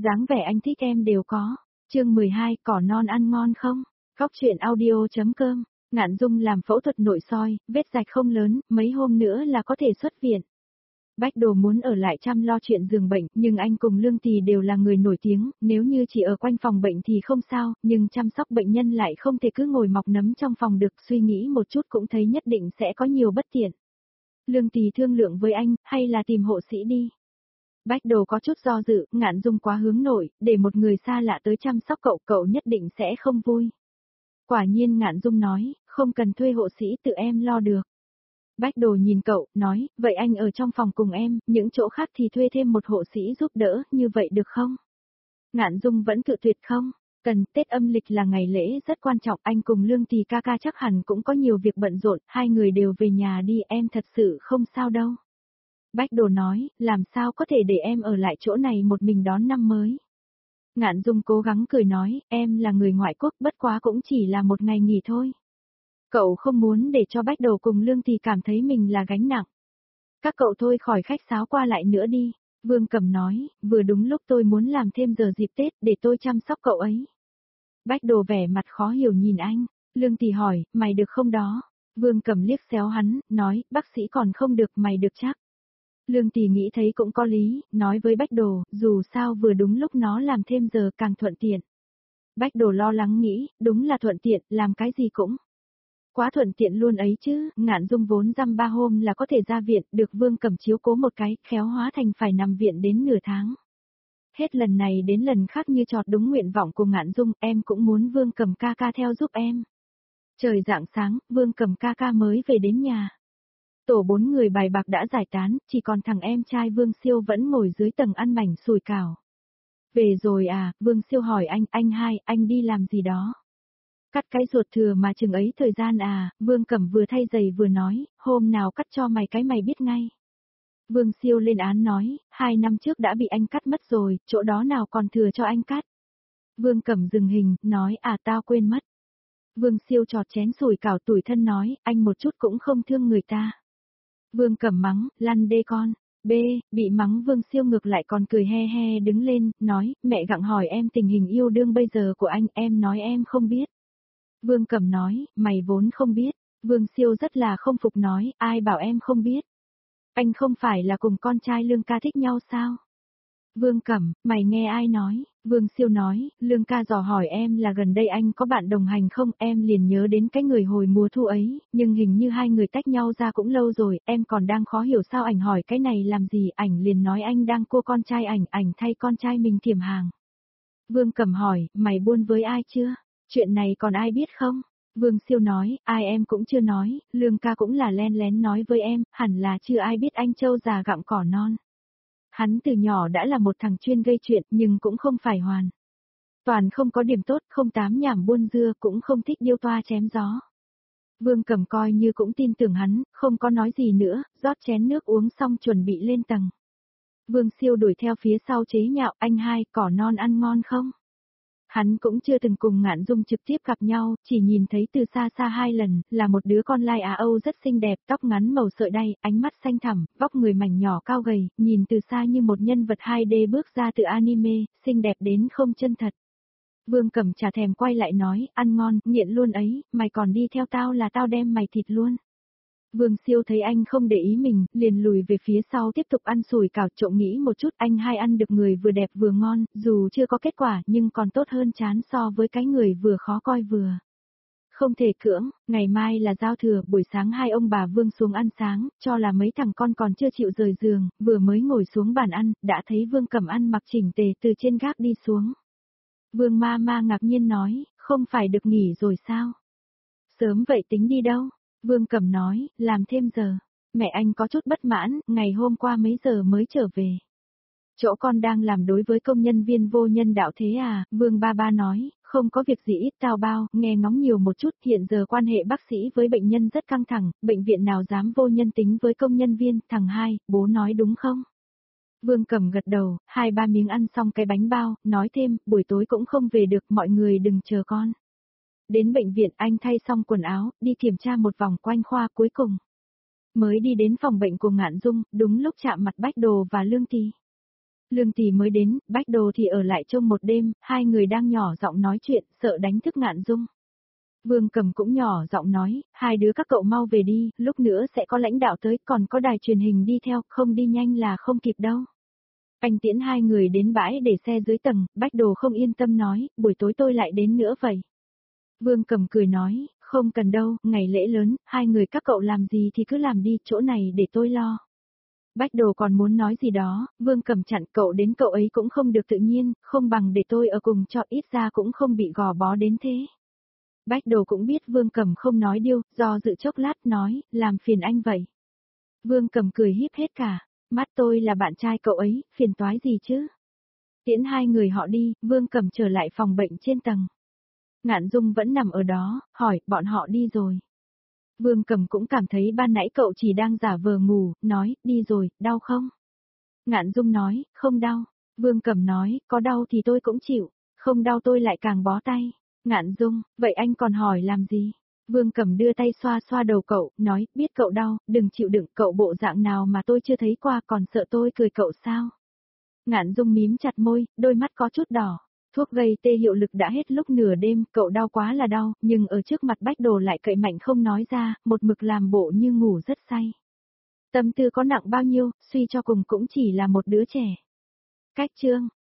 dáng vẻ anh thích em đều có. Chương 12, cỏ non ăn ngon không? Góc truyện audio.com. Ngạn Dung làm phẫu thuật nội soi, vết rạch không lớn, mấy hôm nữa là có thể xuất viện. Bách Đồ muốn ở lại chăm lo chuyện giường bệnh, nhưng anh cùng Lương Tì đều là người nổi tiếng, nếu như chỉ ở quanh phòng bệnh thì không sao, nhưng chăm sóc bệnh nhân lại không thể cứ ngồi mọc nấm trong phòng được, suy nghĩ một chút cũng thấy nhất định sẽ có nhiều bất tiện. Lương Tì thương lượng với anh, hay là tìm hộ sĩ đi. Bách Đồ có chút do dự, Ngạn Dung quá hướng nội, để một người xa lạ tới chăm sóc cậu, cậu nhất định sẽ không vui. Quả nhiên Ngạn Dung nói, không cần thuê hộ sĩ, tự em lo được. Bách Đồ nhìn cậu, nói, vậy anh ở trong phòng cùng em, những chỗ khác thì thuê thêm một hộ sĩ giúp đỡ, như vậy được không? Ngạn Dung vẫn cự tuyệt không? Cần, Tết âm lịch là ngày lễ rất quan trọng, anh cùng Lương Tì ca ca chắc hẳn cũng có nhiều việc bận rộn, hai người đều về nhà đi, em thật sự không sao đâu. Bách Đồ nói, làm sao có thể để em ở lại chỗ này một mình đón năm mới. Ngạn Dung cố gắng cười nói, em là người ngoại quốc, bất quá cũng chỉ là một ngày nghỉ thôi. Cậu không muốn để cho Bách Đồ cùng Lương Tì cảm thấy mình là gánh nặng. Các cậu thôi khỏi khách sáo qua lại nữa đi. Vương Cẩm nói, vừa đúng lúc tôi muốn làm thêm giờ dịp Tết để tôi chăm sóc cậu ấy. Bách Đồ vẻ mặt khó hiểu nhìn anh. Lương Tì hỏi, mày được không đó? Vương Cẩm liếc xéo hắn, nói, bác sĩ còn không được, mày được chắc. Lương Tì nghĩ thấy cũng có lý, nói với Bách Đồ, dù sao vừa đúng lúc nó làm thêm giờ càng thuận tiện. Bách Đồ lo lắng nghĩ, đúng là thuận tiện, làm cái gì cũng. Quá thuận tiện luôn ấy chứ, Ngạn Dung vốn dăm 3 hôm là có thể ra viện, được Vương Cẩm chiếu cố một cái, khéo hóa thành phải nằm viện đến nửa tháng. Hết lần này đến lần khác như chọt đúng nguyện vọng của Ngạn Dung, em cũng muốn Vương Cẩm ca ca theo giúp em. Trời rạng sáng, Vương Cẩm ca ca mới về đến nhà. Tổ 4 người bài bạc đã giải tán, chỉ còn thằng em trai Vương Siêu vẫn ngồi dưới tầng ăn mảnh sùi cảo. Về rồi à, Vương Siêu hỏi anh hai, anh đi làm gì đó? Cắt cái ruột thừa mà chừng ấy thời gian à, Vương Cẩm vừa thay giày vừa nói, hôm nào cắt cho mày cái mày biết ngay. Vương Siêu lên án nói, 2 năm trước đã bị anh cắt mất rồi, chỗ đó nào còn thừa cho anh cắt. Vương Cẩm dừng hình, nói à tao quên mất. Vương Siêu chọt chén sủi cảo tủi thân nói, anh một chút cũng không thương người ta. Vương Cẩm mắng, lăn đê con. B, bị mắng Vương Siêu ngược lại còn cười he he đứng lên, nói, mẹ gặng hỏi em tình hình yêu đương bây giờ của anh, em nói em không biết. Vương Cẩm nói, mày vốn không biết. Vương Siêu rất là không phục nói, ai bảo em không biết. Anh không phải là cùng con trai Lương ca thích nhau sao? Vương Cẩm, mày nghe ai nói? Vương Siêu nói, Lương ca dò hỏi em là gần đây anh có bạn đồng hành không, em liền nhớ đến cái người hồi mùa thu ấy, nhưng hình như hai người tách nhau ra cũng lâu rồi, em còn đang khó hiểu sao ảnh hỏi cái này làm gì, ảnh liền nói anh đang cua con trai ảnh thay con trai mình kiểm hàng. Vương Cẩm hỏi, mày buôn với ai chưa? Chuyện này còn ai biết không? Vương Siêu nói, ai em cũng chưa nói, Lương ca cũng là len lén nói với em, hẳn là chưa ai biết anh trâu già gặm cỏ non. Hắn từ nhỏ đã là một thằng chuyên gây chuyện nhưng cũng không phải hoàn. Toàn không có điểm tốt, không tám nhảm buôn dưa, cũng không thích điêu toa chém gió. Vương Cẩm coi như cũng tin tưởng hắn, không có nói gì nữa, rót chén nước uống xong chuẩn bị lên tầng. Vương Siêu đuổi theo phía sau chế nhạo, anh hai, cỏ non ăn ngon không? Hắn cũng chưa từng cùng Ngạn Dung trực tiếp gặp nhau, chỉ nhìn thấy từ xa xa 2 lần, là một đứa con lai Á Âu rất xinh đẹp, tóc ngắn màu sợi đay, ánh mắt xanh thẳm, vóc người mảnh nhỏ cao gầy, nhìn từ xa như một nhân vật 2D bước ra từ anime, xinh đẹp đến không chân thật. Vương Cẩm chả thèm quay lại nói, ăn ngon, nghiện luôn ấy, mày còn đi theo tao là tao đem mày thịt luôn. Vương Siêu thấy anh không để ý mình, liền lùi về phía sau tiếp tục ăn sủi cảo, trộm nghĩ một chút, anh hai ăn được người vừa đẹp vừa ngon, dù chưa có kết quả nhưng còn tốt hơn chán so với cái người vừa khó coi vừa. Không thể cưỡng, ngày mai là giao thừa, buổi sáng hai ông bà Vương xuống ăn sáng, cho là mấy thằng con còn chưa chịu rời giường, vừa mới ngồi xuống bàn ăn, đã thấy Vương Cẩm ăn mặc chỉnh tề từ trên gác đi xuống. Vương ma ngạc nhiên nói, không phải được nghỉ rồi sao? Sớm vậy tính đi đâu? Vương Cẩm nói, làm thêm giờ. Mẹ anh có chút bất mãn, ngày hôm qua mấy giờ mới trở về. Chỗ con đang làm đối với công nhân viên vô nhân đạo thế à, Vương ba nói, không có việc gì ít tao bao, nghe ngóng nhiều một chút, hiện giờ quan hệ bác sĩ với bệnh nhân rất căng thẳng, bệnh viện nào dám vô nhân tính với công nhân viên, thằng hai, bố nói đúng không? Vương Cẩm gật đầu, 2-3 miếng ăn xong cái bánh bao, nói thêm, buổi tối cũng không về được, mọi người đừng chờ con. Đến bệnh viện anh thay xong quần áo, đi kiểm tra một vòng quanh khoa cuối cùng. Mới đi đến phòng bệnh của Ngạn Dung, đúng lúc chạm mặt Bách Đồ và Lương Tì. Lương Tỷ mới đến, Bách Đồ thì ở lại trông một đêm, hai người đang nhỏ giọng nói chuyện, sợ đánh thức Ngạn Dung. Vương Cầm cũng nhỏ giọng nói, hai đứa các cậu mau về đi, lúc nữa sẽ có lãnh đạo tới, còn có đài truyền hình đi theo, không đi nhanh là không kịp đâu. Anh tiễn hai người đến bãi để xe dưới tầng, Bách Đồ không yên tâm nói, buổi tối tôi lại đến nữa vậy. Vương Cầm cười nói, không cần đâu, ngày lễ lớn, hai người các cậu làm gì thì cứ làm đi, chỗ này để tôi lo. Bách Đồ còn muốn nói gì đó, Vương Cầm chặn, cậu đến cậu ấy cũng không được tự nhiên, không bằng để tôi ở cùng cho ít ra cũng không bị gò bó đến thế. Bách Đồ cũng biết Vương Cầm không nói điêu, do dự chốc lát nói, làm phiền anh vậy. Vương Cầm cười híp hết cả, mắt tôi là bạn trai cậu ấy, phiền toái gì chứ. Tiễn hai người họ đi, Vương Cầm trở lại phòng bệnh trên tầng. Ngạn Dung vẫn nằm ở đó, hỏi, bọn họ đi rồi. Vương Cầm cũng cảm thấy ban nãy cậu chỉ đang giả vờ ngủ, nói, đi rồi, đau không? Ngạn Dung nói, không đau. Vương Cầm nói, có đau thì tôi cũng chịu, không đau tôi lại càng bó tay. Ngạn Dung, vậy anh còn hỏi làm gì? Vương Cầm đưa tay xoa xoa đầu cậu, nói, biết cậu đau, đừng chịu đựng, cậu bộ dạng nào mà tôi chưa thấy qua, còn sợ tôi cười cậu sao? Ngạn Dung mím chặt môi, đôi mắt có chút đỏ. Thuốc gây tê hiệu lực đã hết lúc nửa đêm, cậu đau quá là đau, nhưng ở trước mặt Bách Đồ lại cậy mạnh không nói ra, một mực làm bộ như ngủ rất say. Tâm tư có nặng bao nhiêu, suy cho cùng cũng chỉ là một đứa trẻ. Cách chương